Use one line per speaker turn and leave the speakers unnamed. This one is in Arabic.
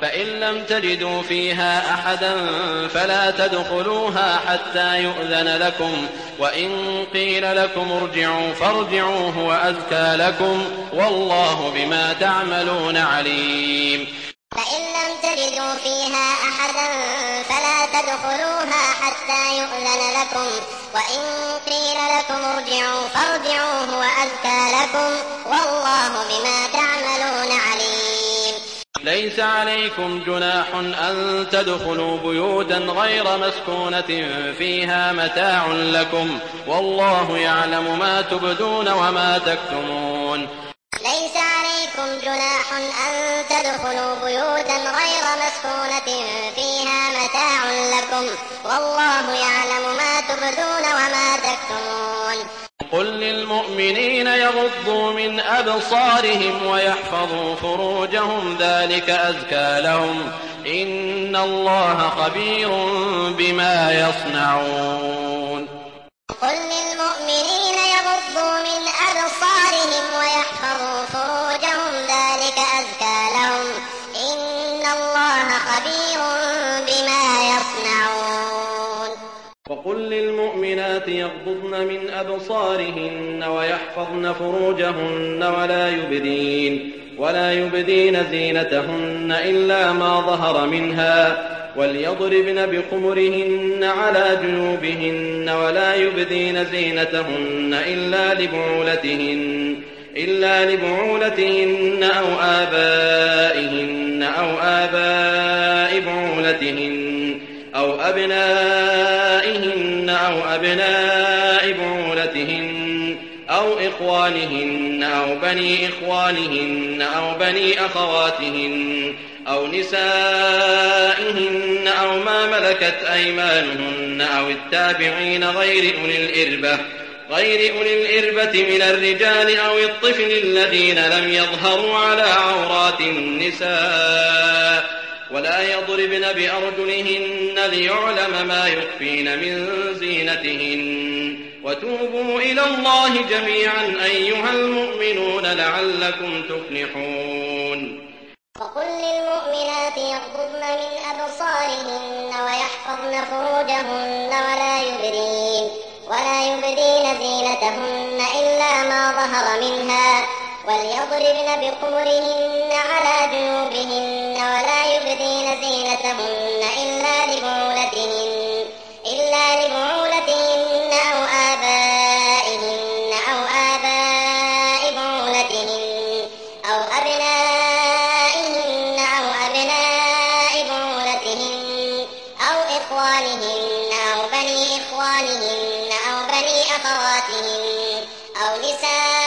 فإن لم تجدوا فيها أحدا فلا تدخلوها حتى يؤذن لكم، وإن قيل لكم ارجعوا فارجعوا هو أزكى لكم، والله بما تعملون عليم.
فإن لم تجدوا فيها أحدا فلا تدخلوها حتى يؤذن لكم، وإن قيل لكم ارجعوا فارجعوا هو أزكى لكم، والله بما تعملون عليم.
ليس عليكم جناح أن تدخلوا بيوتا غير مسكونة فيها متاع لكم، والله يعلم ما تبدون وما تكتمون.
ليس عليكم جناح أن تدخلوا بيوتا غير مسكونة فيها متاع لكم، والله يعلم ما تبدون وما تكتمون.
قل للمؤمنين يغضوا من أبصارهم ويحفظوا فروجهم ذلك أزكى لهم، إن الله خبير بما يصنعون.
قل للمؤمنين يغضوا من أبصارهم ويحفظوا فروجهم ذلك أزكى لهم، إن الله خبير بما يصنعون.
وقل للمؤمنات يغضضن من أبصارهن ويحفظن فروجهن ولا يبدين زينتهن إلا ما ظهر منها، وليضربن بخمرهن على جيوبهن، ولا يبدين زينتهن إلا لبعولتهن أو آبائهن أو آباء بعولتهن أو أبنائهن أو أبناء بعولتهن أو إخوانهن أو بني إخوانهن أو بني أخواتهن أو نسائهن أو ما ملكت أيمانهن أو التابعين غير أولي الإربة من الرجال أو الطفل الذين لم يظهروا على عورات النساء، ولا يضربن بأرجلهن ليعلم ما يخفين من زينتهن، وتوبوا إلى الله جميعا أيها المؤمنون لعلكم تفلحون.
وقل للمؤمنات يغضضن من أبصارهن ويحفظن فروجهن ولا يبدين زينتهن إلا ما ظهر منها، وليضربن بخمرهن على جيوبهن، ولا يبدين زينتهن إلا لبعولتهن أو آبائهن أو آباء بعولتهن أو أبنائهن أو أبناء بعولتهن أو إخوانهن أو بني إخوانهن أو بني أخواتهن أو نسائهن